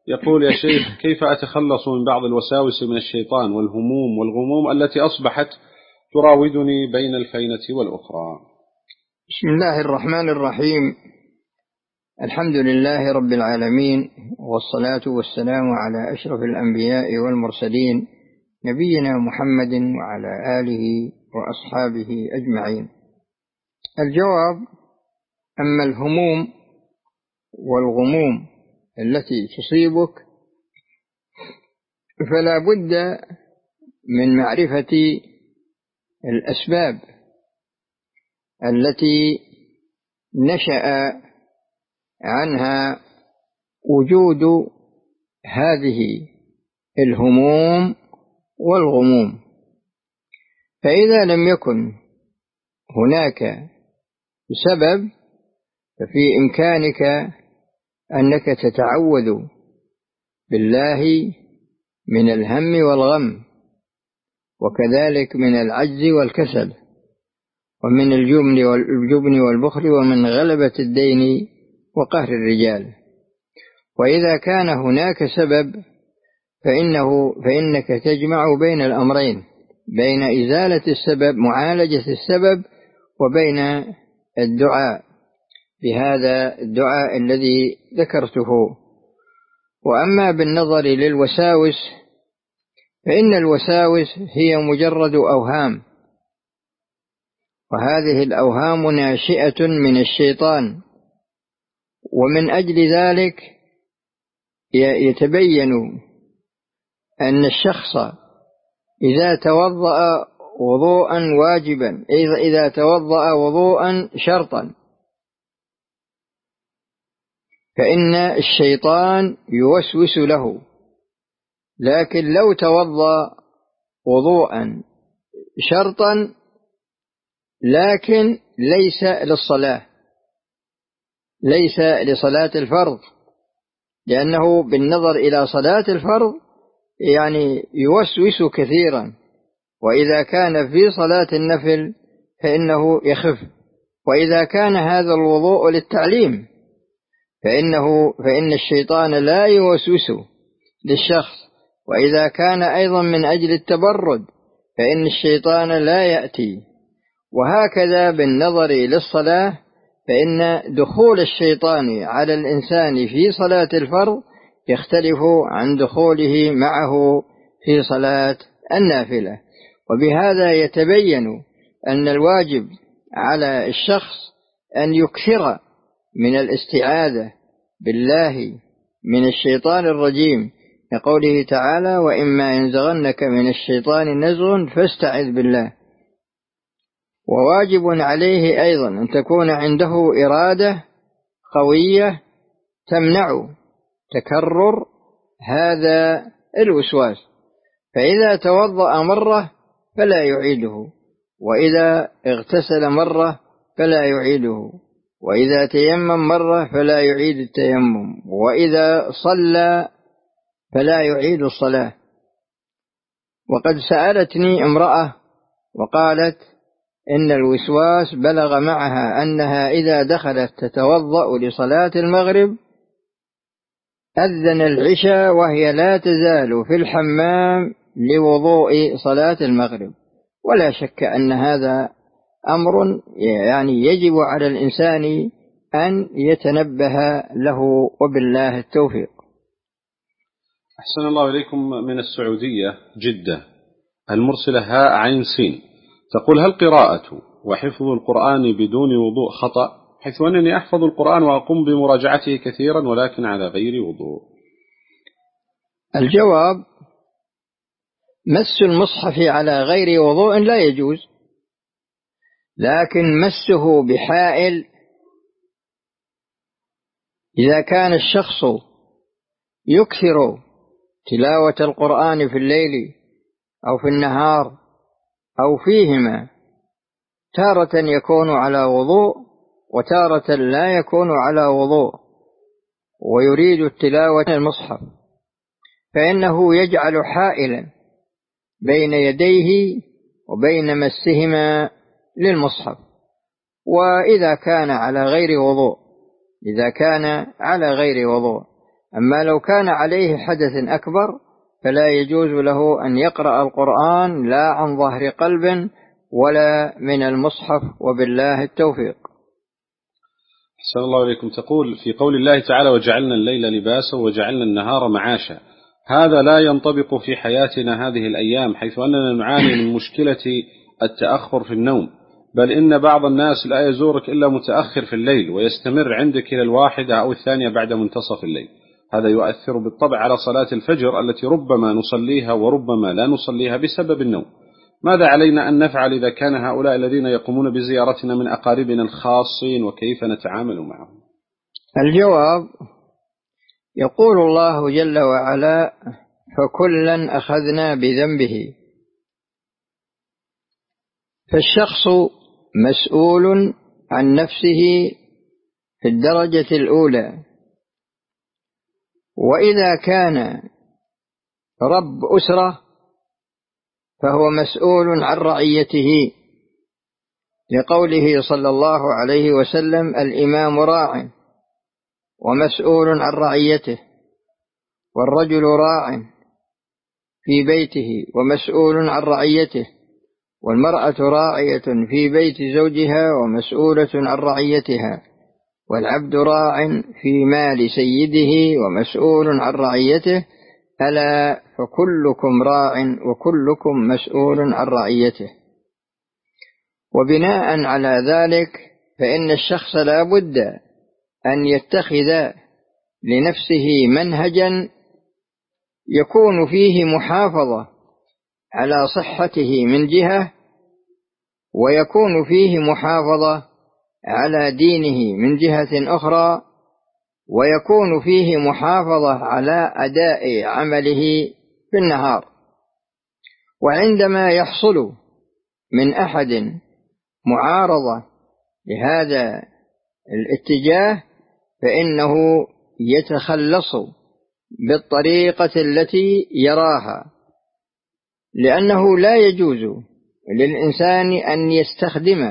يقول: يا شيخ، كيف أتخلص من بعض الوساوس من الشيطان والهموم والغموم التي أصبحت تراودني بين الفينة والأخرى؟ بسم الله الرحمن الرحيم. الحمد لله رب العالمين، والصلاة والسلام على أشرف الأنبياء والمرسلين، نبينا محمد وعلى آله وأصحابه أجمعين. الجواب: أما الهموم والغموم التي تصيبك فلا بد من معرفة الأسباب التي نشأ عنها وجود هذه الهموم والغموم. فإذا لم يكن هناك سبب ففي إمكانك أنك تتعوذ بالله من الهم والغم، وكذلك من العجز والكسل، ومن الجبن والبخل، ومن غلبة الدين وقهر الرجال. وإذا كان هناك سبب فإنك تجمع بين الأمرين، بين إزالة السبب، معالجة السبب، وبين الدعاء بهذا الدعاء الذي ذكرته. وأما بالنظر للوساوس فإن الوساوس هي مجرد أوهام، وهذه الأوهام ناشئة من الشيطان، ومن أجل ذلك يتبين أن الشخص إذا توضأ وضوءا واجبا، إذا توضأ وضوءا شرطا، فإن الشيطان يوسوس له. لكن لو توضأ وضوءا شرطا لكن ليس للصلاة، ليس لصلاة الفرض، لأنه بالنظر إلى صلاة الفرض يعني يوسوس كثيرا، وإذا كان في صلاة النفل فإنه يخف. وإذا كان هذا الوضوء للتعليم فإن الشيطان لا يوسوس للشخص. وإذا كان أيضا من أجل التبرد فإن الشيطان لا يأتي. وهكذا بالنظر للصلاة، فإن دخول الشيطان على الإنسان في صلاة الفرض يختلف عن دخوله معه في صلاة النافلة. وبهذا يتبين أن الواجب على الشخص أن يكثر من الاستعاذة بالله من الشيطان الرجيم، لقوله تعالى: وإما ينزغنك من الشيطان نزغ فاستعذ بالله. وواجب عليه أيضا أن تكون عنده إرادة قوية تمنع تكرر هذا الوسواس، فإذا توضأ مرة فلا يعيده، وإذا اغتسل مرة فلا يعيده، وإذا تيمم مرة فلا يعيد التيمم، وإذا صلى فلا يعيد الصلاة. وقد سألتني امرأة وقالت إن الوسواس بلغ معها أنها إذا دخلت تتوضأ لصلاة المغرب أذن العشاء وهي لا تزال في الحمام لوضوء صلاة المغرب. ولا شك أن هذا أمر يعني يجب على الإنسان أن يتنبه له، وبالله التوفيق. أحسن الله إليكم. من السعودية جدة المرسلة هاء عين سين تقول: هل قراءة وحفظ القرآن بدون وضوء خطأ، حيث أنني أحفظ القرآن وأقوم بمراجعته كثيرا ولكن على غير وضوء؟ الجواب: مس المصحف على غير وضوء لا يجوز، لكن مسه بحائل إذا كان الشخص يكثر تلاوة القرآن في الليل أو في النهار أو فيهما، تارة يكون على وضوء وتارة لا يكون على وضوء، ويريد التلاوة المصحف، فإنه يجعل حائلا بين يديه وبين مسهما للمصحف. وإذا كان على غير وضوء أما لو كان عليه حدث أكبر فلا يجوز له أن يقرأ القرآن لا عن ظهر قلب ولا من المصحف، وبالله التوفيق. أحسن الله إليكم. تقول في قول الله تعالى وجعلنا الليل لباسا وجعلنا النهار معاشا، هذا لا ينطبق في حياتنا هذه الأيام، حيث أننا نعاني من مشكلة التأخر في النوم، بل إن بعض الناس لا يزورك إلا متأخر في الليل ويستمر عندك إلى 1 أو 2 بعد منتصف الليل. هذا يؤثر بالطبع على صلاة الفجر التي ربما نصليها وربما لا نصليها بسبب النوم. ماذا علينا أن نفعل إذا كان هؤلاء الذين يقومون بزيارتنا من أقاربنا الخاصين، وكيف نتعامل معهم؟ الجواب: يقول الله جل وعلا: فكلا أخذنا بذنبه. فالشخص مسؤول عن نفسه في الدرجة الأولى، وإذا كان رب أسرة فهو مسؤول عن رعيته، لقوله صلى الله عليه وسلم: الإمام راع ومسؤول عن رعيته، والرجل راع في بيته ومسؤول عن رعيته، والمرأة راعية في بيت زوجها ومسؤولة عن رعيتها، والعبد راع في مال سيده ومسؤول عن رعيته، ألا فكلكم راع وكلكم مسؤول عن رعيته. وبناء على ذلك فإن الشخص لا بد أن يتخذ لنفسه منهجا يكون فيه محافظة على صحته من جهة، ويكون فيه محافظة على دينه من جهة أخرى، ويكون فيه محافظة على أداء عمله في النهار. وعندما يحصل من أحد معارضة لهذا الاتجاه فإنه يتخلص بالطريقة التي يراها، لأنه لا يجوز للإنسان أن يستخدم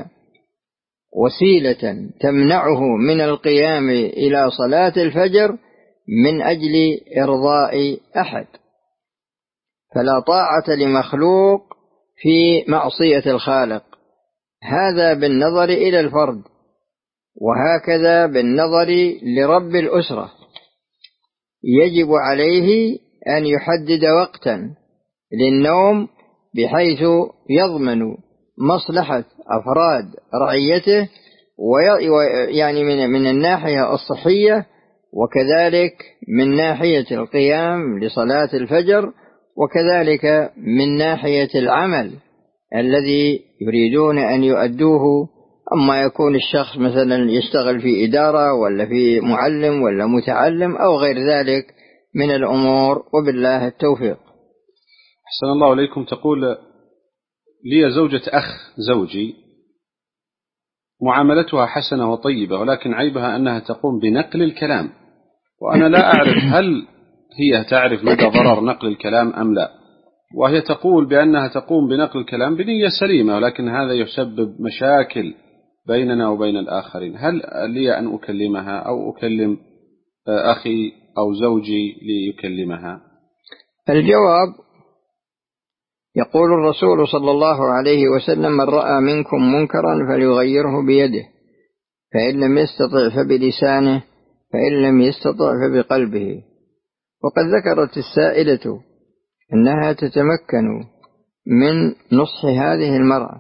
وسيلة تمنعه من القيام إلى صلاة الفجر من أجل إرضاء أحد، فلا طاعة لمخلوق في معصية الخالق. هذا بالنظر إلى الفرد، وهكذا بالنظر لرب الأسرة، يجب عليه أن يحدد وقتا للنوم بحيث يضمن مصلحة أفراد رعيته، يعني من الناحية الصحية، وكذلك من ناحية القيام لصلاة الفجر، وكذلك من ناحية العمل الذي يريدون أن يؤدوه. أما يكون الشخص مثلا يشتغل في إدارة ولا في معلم ولا متعلم أو غير ذلك من الأمور، وبالله التوفيق. أحسن الله إليكم. تقول لي زوجة أخ زوجي معاملتها حسنة وطيبة، ولكن عيبها أنها تقوم بنقل الكلام، وأنا لا أعرف هل هي تعرف مدى ضرر نقل الكلام أم لا. وهي تقول بأنها تقوم بنقل الكلام بنية سليمة، ولكن هذا يسبب مشاكل بيننا وبين الآخرين. هل لي أن أكلمها أو أكلم أخي أو زوجي ليكلمها؟ الجواب: يقول الرسول صلى الله عليه وسلم: من رأى منكم منكرا فليغيره بيده، فإن لم يستطع فبلسانه، فإن لم يستطع فبقلبه. وقد ذكرت السائلة أنها تتمكن من نصح هذه المرأة،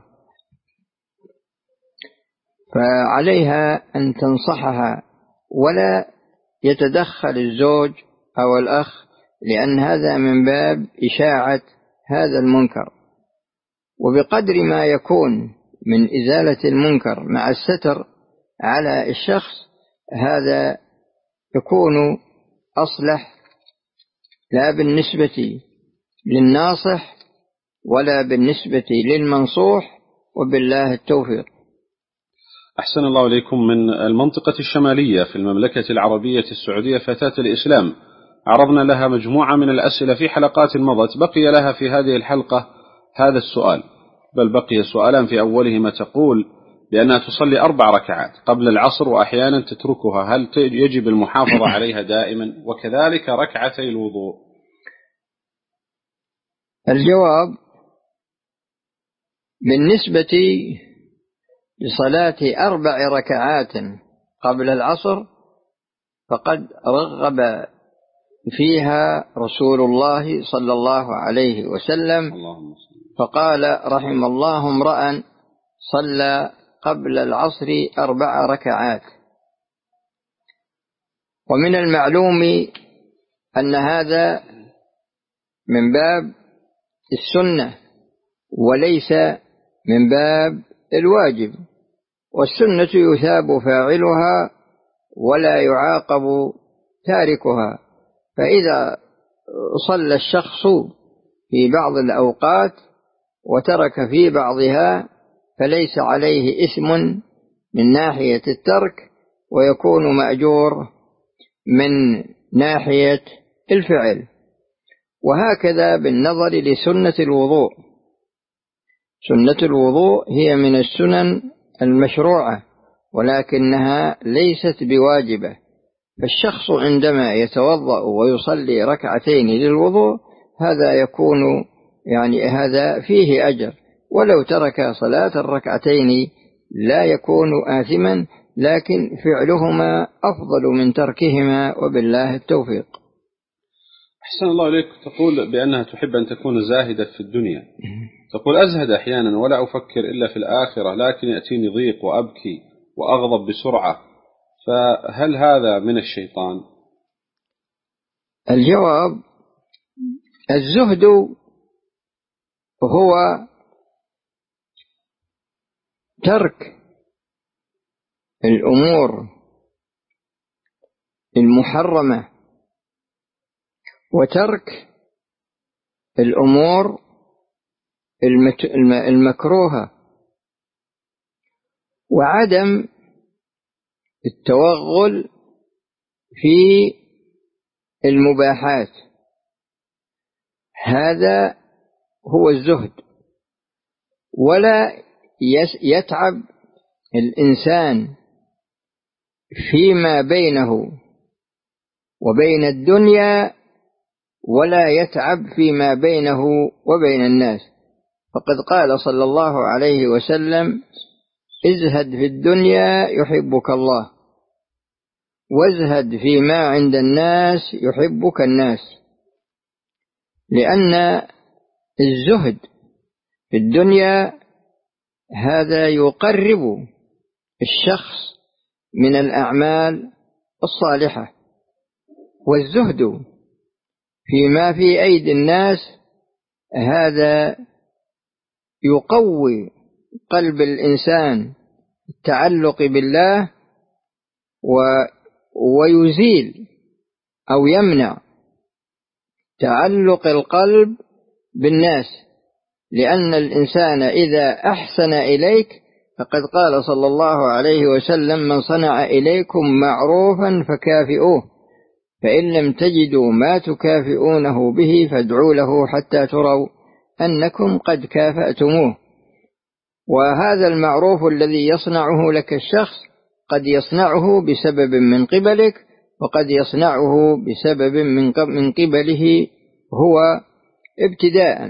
فعليها أن تنصحها ولا يتدخل الزوج أو الأخ، لأن هذا من باب إشاعة هذا المنكر. وبقدر ما يكون من إزالة المنكر مع الستر على الشخص، هذا يكون أصلح، لا بالنسبة للناصح ولا بالنسبة للمنصوح، وبالله التوفيق. أحسن الله إليكم. من المنطقة الشمالية في المملكة العربية السعودية فتاة الإسلام، عرضنا لها مجموعة من الأسئلة في حلقات مضت، بقي لها في هذه الحلقة هذا السؤال، بل بقي سؤالان في أولهما. تقول: بأنها تصلي 4 ركعات قبل العصر وأحيانا تتركها، هل يجب المحافظة عليها دائما؟ وكذلك ركعتي الوضوء. الجواب: بالنسبة لصلاة 4 ركعات قبل العصر فقد رغب فيها رسول الله صلى الله عليه وسلم، فقال: رحم الله امرأ صلى قبل العصر 4 ركعات. ومن المعلوم أن هذا من باب السنة وليس من باب الواجب، والسنة يثاب فاعلها ولا يعاقب تاركها. فإذا صلى الشخص في بعض الأوقات وترك في بعضها فليس عليه إثم من ناحية الترك، ويكون مأجور من ناحية الفعل. وهكذا بالنظر لسنة الوضوء. سنة الوضوء هي من السنن المشروعة ولكنها ليست بواجبة، فالشخص عندما يتوضأ ويصلي 2 ركعتين للوضوء هذا يكون هذا فيه أجر، ولو ترك صلاة 2 ركعتين لا يكون آثما، لكن فعلهما أفضل من تركهما، وبالله التوفيق. أحسن الله إليك. تقول بأنها تحب أن تكون زاهدة في الدنيا. تقول: أزهد أحيانا ولا أفكر إلا في الآخرة، لكن يأتيني ضيق وأبكي وأغضب بسرعة، فهل هذا من الشيطان؟ الجواب: الزهد هو ترك الأمور المحرمة وترك الأمور المكروهة، وعدم التوغل في المباحات. هذا هو الزهد. ولا يتعب الإنسان فيما بينه وبين الدنيا، ولا يتعب فيما بينه وبين الناس. فقد قال صلى الله عليه وسلم: ازهد في الدنيا يحبك الله، وازهد فيما عند الناس يحبك الناس. لأن الزهد في الدنيا هذا يقرب الشخص من الأعمال الصالحة، والزهد فيما في أيدي الناس هذا يقوي قلب الإنسان التعلق بالله، ويزيل أو يمنع تعلق القلب بالناس. لأن الإنسان إذا أحسن إليك، فقد قال صلى الله عليه وسلم: من صنع إليكم معروفا فكافئوه، فإن لم تجدوا ما تكافئونه به فادعوا له حتى تروا أنكم قد كافأتموه. وهذا المعروف الذي يصنعه لك الشخص قد يصنعه بسبب من قبلك، وقد يصنعه بسبب من قبله هو ابتداء.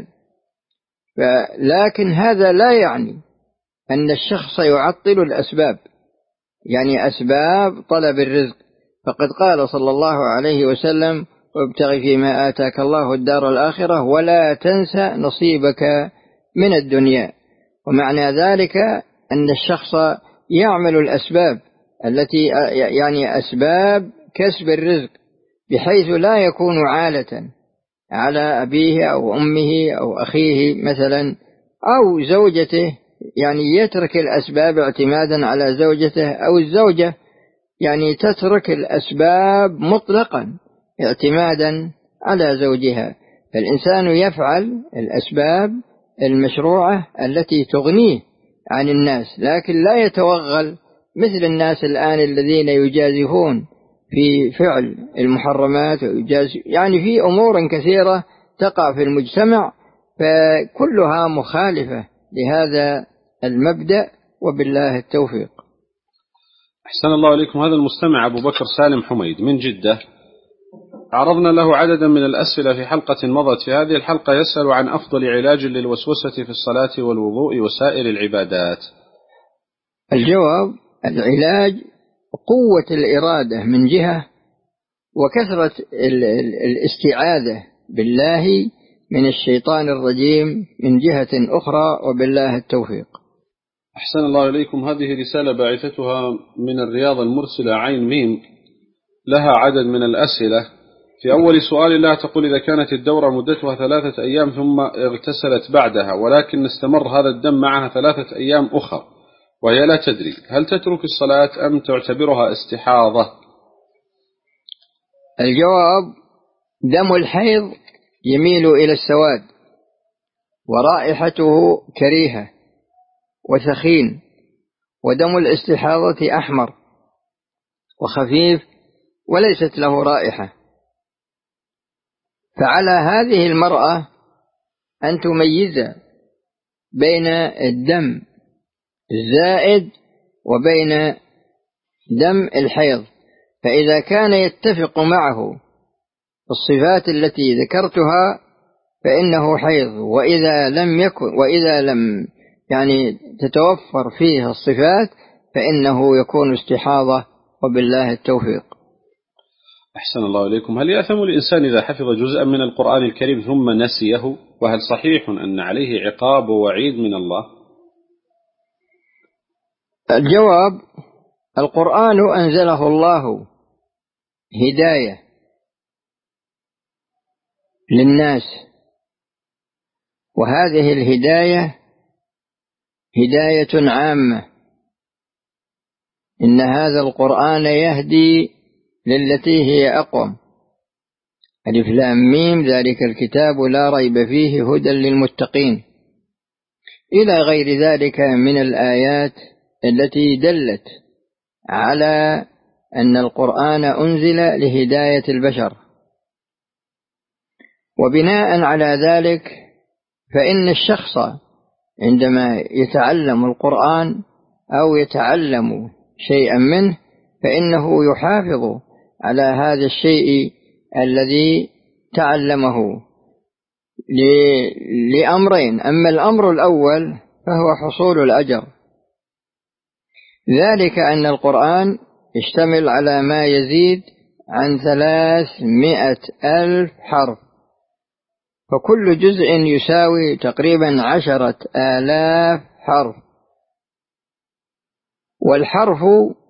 لكن هذا لا يعني أن الشخص يعطل الأسباب، أسباب طلب الرزق. فقد قال صلى الله عليه وسلم: وابتغ فيما آتاك الله الدار الآخرة ولا تنسى نصيبك من الدنيا. ومعنى ذلك أن الشخص يعمل الأسباب التي أسباب كسب الرزق، بحيث لا يكون عالة على أبيه أو أمه أو أخيه مثلا أو زوجته، يترك الأسباب اعتمادا على زوجته، أو الزوجة تترك الأسباب مطلقا اعتمادا على زوجها. فالإنسان يفعل الأسباب المشروعة التي تغنيه عن الناس، لكن لا يتوغل مثل الناس الآن الذين يجازفون في فعل المحرمات، في أمور كثيرة تقع في المجتمع، فكلها مخالفة لهذا المبدأ وبالله التوفيق. أحسن الله إليكم. هذا المستمع أبو بكر سالم حميد من جدة، عرضنا له عددا من الأسئلة في حلقة مضت. في هذه الحلقة يسأل عن أفضل علاج للوسوسة في الصلاة والوضوء وسائر العبادات. الجواب: العلاج قوة الإرادة من جهة، وكثرة الاستعاذة بالله من الشيطان الرجيم من جهة أخرى، وبالله التوفيق. أحسن الله إليكم. هذه رسالة باعثتها من الرياض المرسلة عين ميم، لها عدد من الأسئلة. في أول سؤال لها تقول: إذا كانت الدورة مدتها 3 أيام ثم اغتسلت بعدها، ولكن استمر هذا الدم معها 3 أيام أخرى وهي لا تدري، هل تترك الصلاة أم تعتبرها استحاضة؟ الجواب: دم الحيض يميل إلى السواد، ورائحته كريهة وثخين، ودم الاستحاضة أحمر وخفيف وليست له رائحة. فعلى هذه المرأة أن تميز بين الدم الزائد وبين دم الحيض، فإذا كان يتفق معه الصفات التي ذكرتها فإنه حيض، وإذا لم تتوفر فيه الصفات فإنه يكون استحاضة، وبالله التوفيق. أحسن الله إليكم. هل يأثم الإنسان إذا حفظ جزءا من القرآن الكريم ثم نسيه؟ وهل صحيح أن عليه عقاب ووعيد من الله؟ الجواب: القرآن أنزله الله هداية للناس، وهذه الهداية هداية عامة. إن هذا القرآن يهدي للتي هي أقوم. ألف لام ميم، ذلك الكتاب لا ريب فيه هدى للمتقين، إلى غير ذلك من الآيات التي دلت على أن القرآن أنزل لهداية البشر. وبناء على ذلك فإن الشخص عندما يتعلم القرآن أو يتعلم شيئا منه فإنه يحافظ على هذا الشيء الذي تعلمه لأمرين: أما الأمر الأول فهو حصول الأجر، ذلك أن القرآن يشتمل على ما يزيد عن 300,000 حرف، فكل جزء يساوي تقريبا 10,000 حرف، والحرف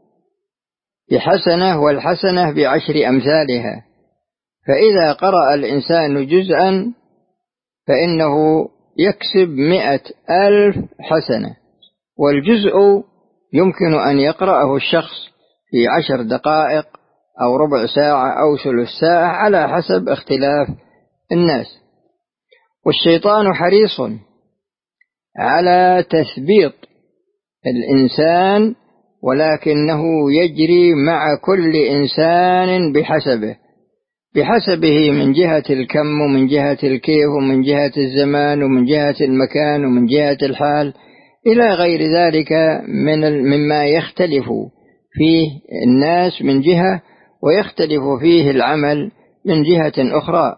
بحسنة والحسنة ب10 أمثالها. فإذا قرأ الإنسان جزءا فإنه يكسب 100,000 حسنة، والجزء يمكن أن يقرأه الشخص في 10 دقائق أو ربع ساعة أو ثلث ساعة على حسب اختلاف الناس. والشيطان حريص على تثبيط الإنسان، ولكنه يجري مع كل إنسان بحسبه من جهة الكم ومن جهة الكيف ومن جهة الزمان ومن جهة المكان ومن جهة الحال إلى غير ذلك مما يختلف فيه الناس من جهة، ويختلف فيه العمل من جهة أخرى.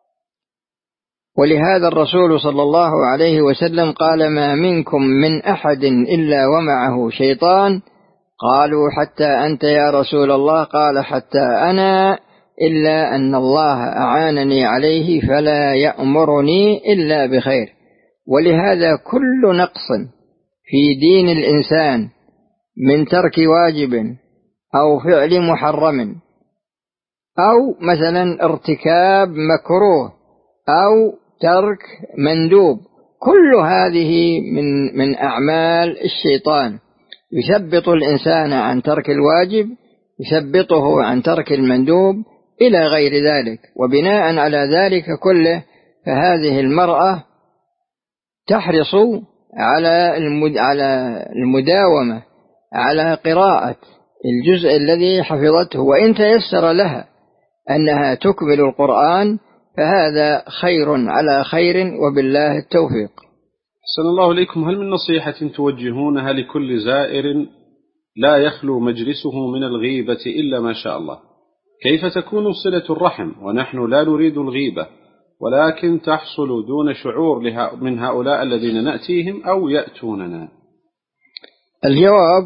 ولهذا الرسول صلى الله عليه وسلم قال: ما منكم من أحد إلا ومعه شيطان. قالوا: حتى أنت يا رسول الله؟ قال: حتى أنا، إلا أن الله أعانني عليه فلا يأمرني إلا بخير. ولهذا كل نقص في دين الإنسان من ترك واجب أو فعل محرم أو مثلا ارتكاب مكروه أو ترك مندوب، كل هذه من أعمال الشيطان، يثبط الإنسان عن ترك الواجب، يثبطه عن ترك المندوب إلى غير ذلك. وبناء على ذلك كله فهذه المرأة تحرص على المداومة على قراءة الجزء الذي حفظته، وإن تيسر لها أنها تكمل القرآن فهذا خير على خير، وبالله التوفيق. أحسن الله إليكم، هل من نصيحة توجهونها لكل زائر لا يخلو مجلسه من الغيبة إلا ما شاء الله؟ كيف تكون صلة الرحم ونحن لا نريد الغيبة ولكن تحصل دون شعور من هؤلاء الذين نأتيهم أو يأتوننا؟ الجواب: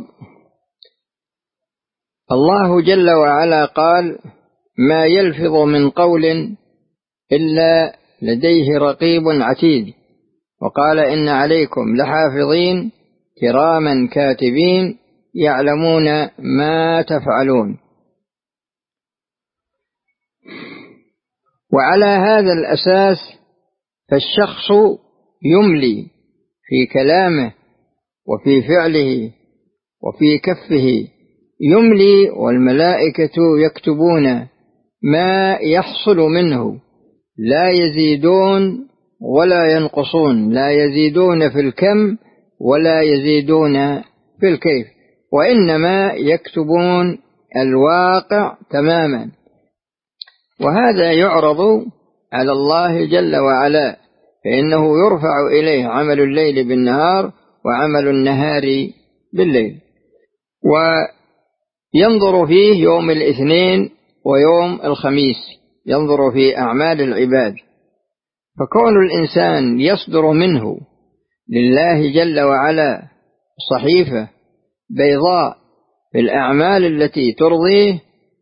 الله جل وعلا قال: ما يلفظ من قول إلا لديه رقيب عتيد، وقال: إن عليكم لحافظين كراما كاتبين يعلمون ما تفعلون. وعلى هذا الأساس فالشخص يملي في كلامه وفي فعله وفي كفه، يملي والملائكة يكتبون ما يحصل منه، لا يزيدون ولا ينقصون، لا يزيدون في الكم ولا يزيدون في الكيف، وإنما يكتبون الواقع تماما. وهذا يعرض على الله جل وعلا، فإنه يرفع إليه عمل الليل بالنهار وعمل النهار بالليل، وينظر فيه يوم الاثنين ويوم الخميس، ينظر في أعمال العباد. فكون الإنسان يصدر منه لله جل وعلا صحيفة بيضاء بالأعمال التي ترضيه،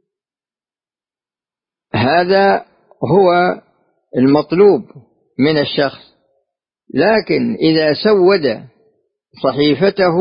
هذا هو المطلوب من الشخص. لكن إذا سود صحيفته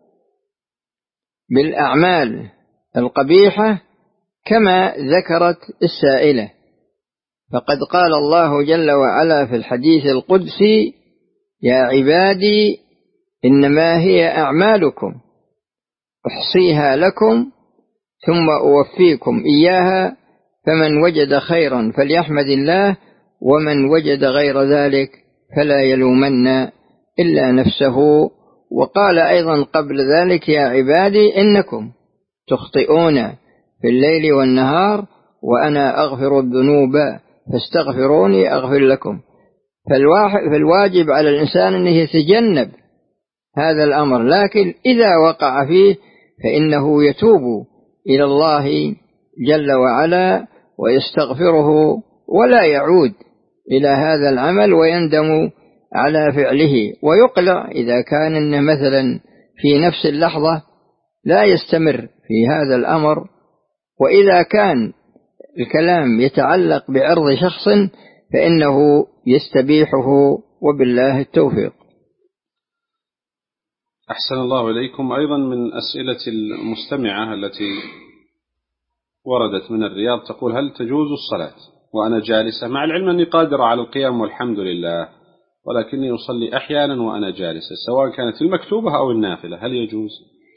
بالأعمال القبيحة كما ذكرت السائلة، فقد قال الله جل وعلا في الحديث القدسي: يا عبادي إنما هي أعمالكم أحصيها لكم ثم أوفيكم إياها، فمن وجد خيرا فليحمد الله، ومن وجد غير ذلك فلا يلومن إلا نفسه. وقال أيضا قبل ذلك: يا عبادي إنكم تخطئون في الليل والنهار وأنا أغفر الذنوب فاستغفروني أغفر لكم. فالواجب على الإنسان أن يتجنب هذا الأمر، لكن إذا وقع فيه فإنه يتوب إلى الله جل وعلا ويستغفره، ولا يعود إلى هذا العمل ويندم على فعله، ويقلع إذا كان مثلا في نفس اللحظة لا يستمر في هذا الأمر. وإذا كان الكلام يتعلق بعرض شخص فإنه يستبيحه، وبالله التوفيق. أحسن الله إليكم. أيضا من أسئلة المستمعة التي وردت من الرياض تقول: هل تجوز الصلاة وأنا جالسة، مع العلم أني قادرة على القيام والحمد لله، ولكني أصلي أحيانا وأنا جالسة، سواء كانت المكتوبة أو النافلة، هل يجوز؟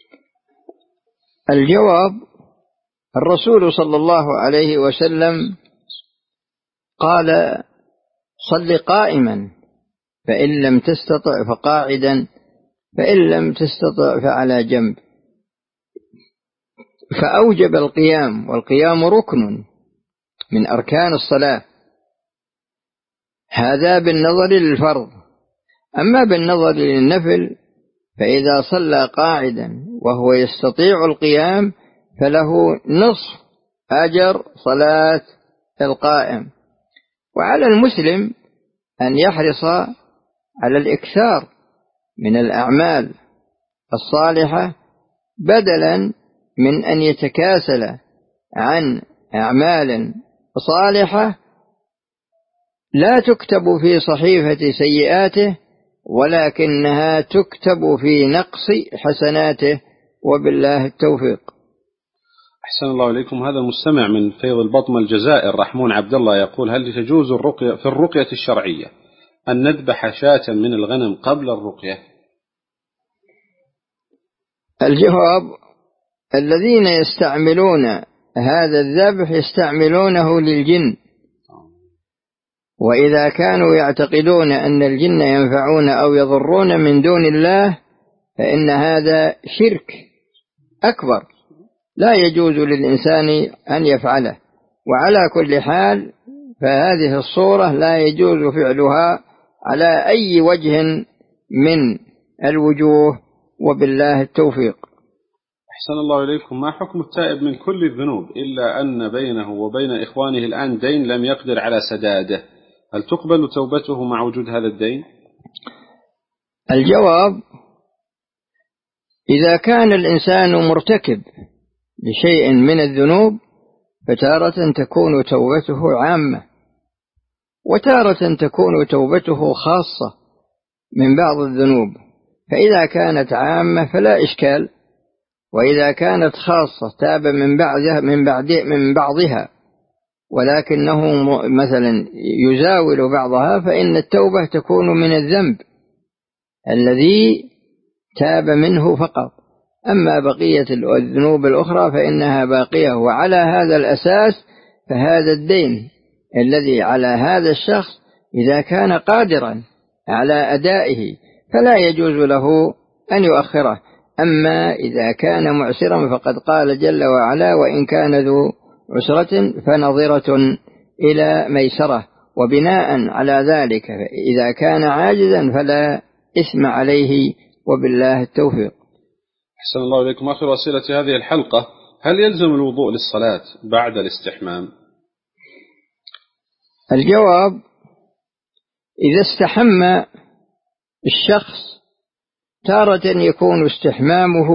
الجواب: الرسول صلى الله عليه وسلم قال: صل قائما، فإن لم تستطع فقاعدا، فإن لم تستطع فعلى جنب. فأوجب القيام، والقيام ركن من أركان الصلاة، هذا بالنظر للفرض. أما بالنظر للنفل فإذا صلى قاعدا وهو يستطيع القيام فله نصف أجر صلاة القائم. وعلى المسلم أن يحرص على الإكثار من الأعمال الصالحة بدلا من أن يتكاسل عن أعمال صالحة لا تكتب في صحيفة سيئاته، ولكنها تكتب في نقص حسناته، وبالله التوفيق. أحسن الله إليكم. هذا المستمع من فيض البطمة الجزائر رحمون عبد الله يقول: هل تجوز الرقية في الرقية الشرعية أن نذبح شاة من الغنم قبل الرقية؟ الجواب: الذين يستعملون هذا الذبح يستعملونه للجن، وإذا كانوا يعتقدون أن الجن ينفعون أو يضرون من دون الله فإن هذا شرك أكبر لا يجوز للإنسان أن يفعله. وعلى كل حال فهذه الصورة لا يجوز فعلها على أي وجه من الوجوه، وبالله التوفيق. أحسن الله إليكم. ما حكم التائب من كل الذنوب إلا أن بينه وبين إخوانه الآن دين لم يقدر على سداده، هل تقبل توبته مع وجود هذا الدين؟ الجواب: إذا كان الإنسان مرتكب لشيء من الذنوب فتارة تكون توبته عامة، وتارة تكون توبته خاصة من بعض الذنوب، فإذا كانت عامة فلا إشكال، وإذا كانت خاصة تاب من بعضها ولكنه مثلا يزاول بعضها، فإن التوبة تكون من الذنب الذي تاب منه فقط. أما بقية الذنوب الأخرى فإنها باقية. وعلى هذا الأساس فهذا الدين الذي على هذا الشخص إذا كان قادرا على أدائه فلا يجوز له أن يؤخره. أما إذا كان معسرا فقد قال جل وعلا: وإن كان ذو عسرة فنظرة إلى ميسرة. وبناء على ذلك إذا كان عاجزا فلا إثم عليه، وبالله التوفيق. أحسن الله إليكم. آخر وسيلة هذه الحلقة: هل يلزم الوضوء للصلاة بعد الاستحمام؟ الجواب: إذا استحم الشخص تارة يكون استحمامه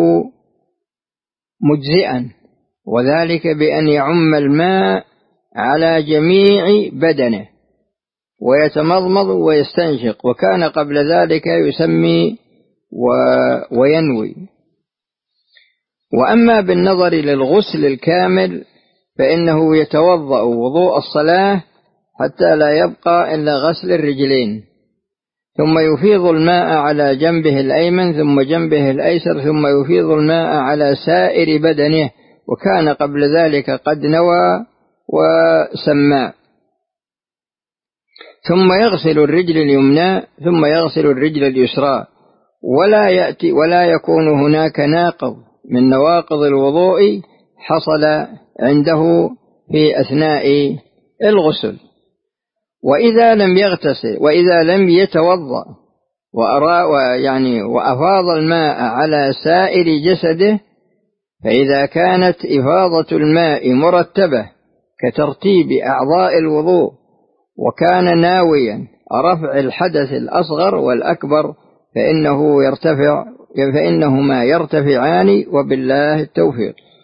مجزئا، وذلك بأن يعم الماء على جميع بدنه ويتمضمض ويستنشق، وكان قبل ذلك يسمي وينوي. وأما بالنظر للغسل الكامل فإنه يتوضأ وضوء الصلاة حتى لا يبقى إلا غسل الرجلين، ثم يفيض الماء على جنبه الأيمن ثم جنبه الأيسر، ثم يفيض الماء على سائر بدنه، وكان قبل ذلك قد نوى وسمى، ثم يغسل الرجل اليمنى ثم يغسل الرجل اليسرى، ولا يكون هناك ناقض من نواقض الوضوء حصل عنده في أثناء الغسل. وإذا لم يغتسل وإذا لم يتوضأ وأفاض الماء على سائر جسده، فإذا كانت إفاضة الماء مرتبة كترتيب أعضاء الوضوء وكان ناويا رفع الحدث الأصغر والأكبر فإنهما يرتفعان، وبالله التوفيق.